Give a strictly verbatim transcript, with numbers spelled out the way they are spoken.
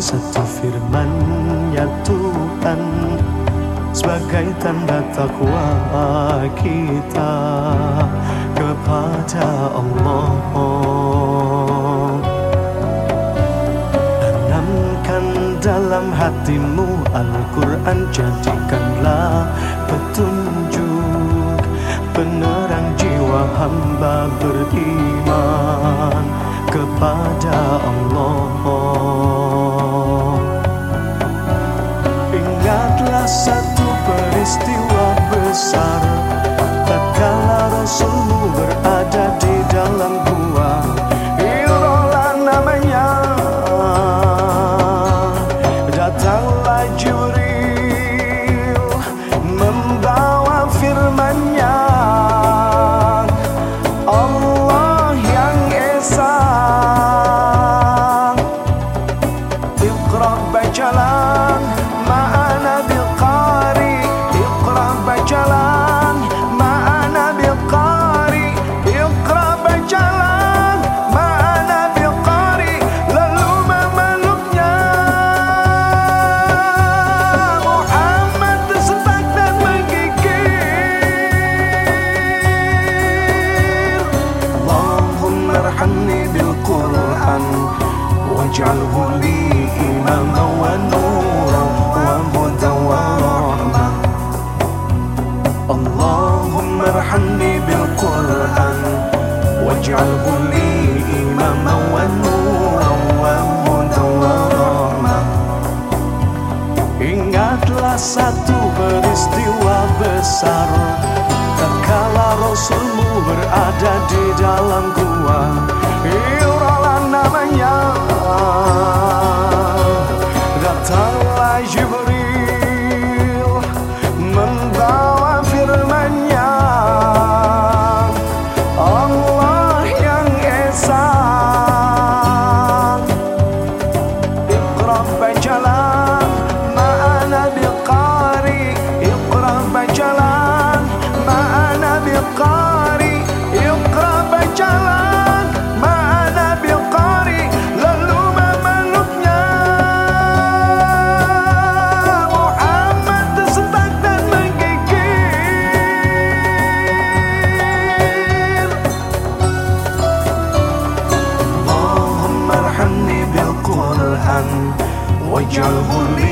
satu firman-Nya Tuhan sebagai tanda takwa kita kepada Allah. Tanamkan dalam hatimu Al-Quran, jadikanlah petunjuk penerang jiwa hamba beriman kepada Allah. Ingatlah satu peristiwa besar tatkala Rasulmu berada di dalam gua. Hira namanya, datanglah Jibril membawa firman-Nya. Allah yang Esa, Iqra bacalah ma'ana biqari, Iqra bacalah ma'ana biqari, Iqra bacalah ma'ana biqari. Lalu memeluknya Muhammad tersetak dan menggigil. Allahumma arhamni bil Qur'an waj'alhu li imaman wa nuran wa hudan wa rahmah. Allahumma arhamni bil Qur'an waj'alhu li imaman wa nuran wa hudan wa rahmah. Ingatlah satu peristiwa besar tatkala Rasulmu berada di dalam gua. Hira namanya, datanglah Jibril membawa firman-Nya. Allah yang Esa, Iqra bacalah ma'ana biqari, Iqra bacalah ma'ana biqari, Iqra bacalah ma'ana biqari. Lalu memeluknya Muhammad tersetak dan menggigil. Allahumma arhamni bil Qur'an waj'alhu li